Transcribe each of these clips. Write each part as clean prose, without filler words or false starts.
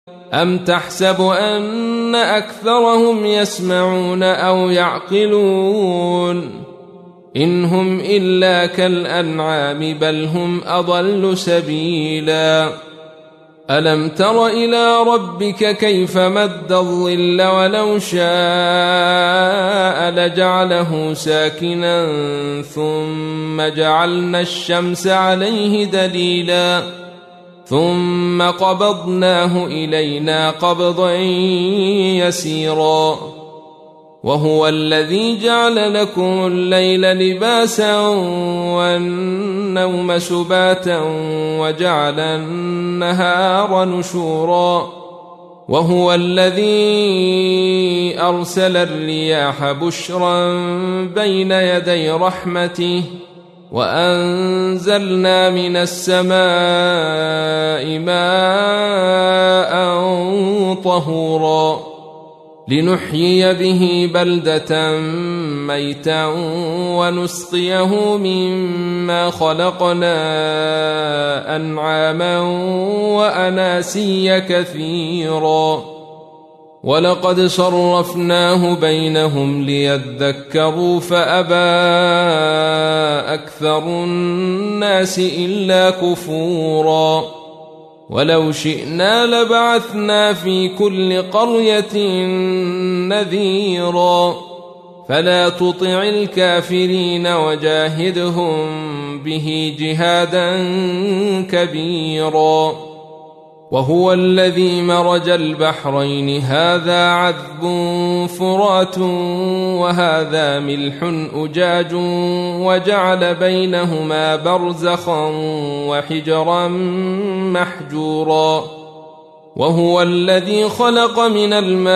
أم تحسب أن أكثرهم يسمعون أو يعقلون إن هم إلا كالأنعام بل هم أضل سبيلا ألم تر إلى ربك كيف مد الظل ولو شاء لجعله ساكنا ثم جعلنا الشمس عليه دليلا ثم قبضناه إلينا قبضا يسيرا وهو الذي جعل لكم الليل لباسا والنوم سباتا وجعل النهار نشورا وهو الذي أرسل الرياح بشرا بين يدي رحمته وأنزلنا من السماء ماء طهورا لنحيي به بلدة ميتا ونسقيه مما خلقنا أنعاما وأناسيا كثيرا ولقد صرفناه بينهم ليذكروا فأبى أكثر الناس إلا كفورا ولو شئنا لبعثنا في كل قرية نذيرا فلا تطع الكافرين وجاهدهم به جهادا كبيرا وهو الذي مرج البحرين هذا عذب فرات وهذا ملح أجاج وجعل بينهما برزخا وحجرا محجورا وهو الذي خلق من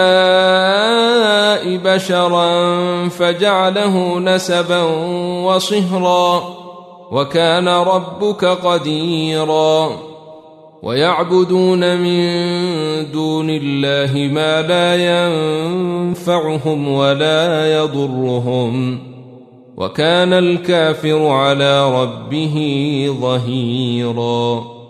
الماء بشرا فجعله نسبا وصهرا وكان ربك قديرا ويعبدون من دون الله ما لا ينفعهم ولا يضرهم وكان الكافر على ربه ظهيرا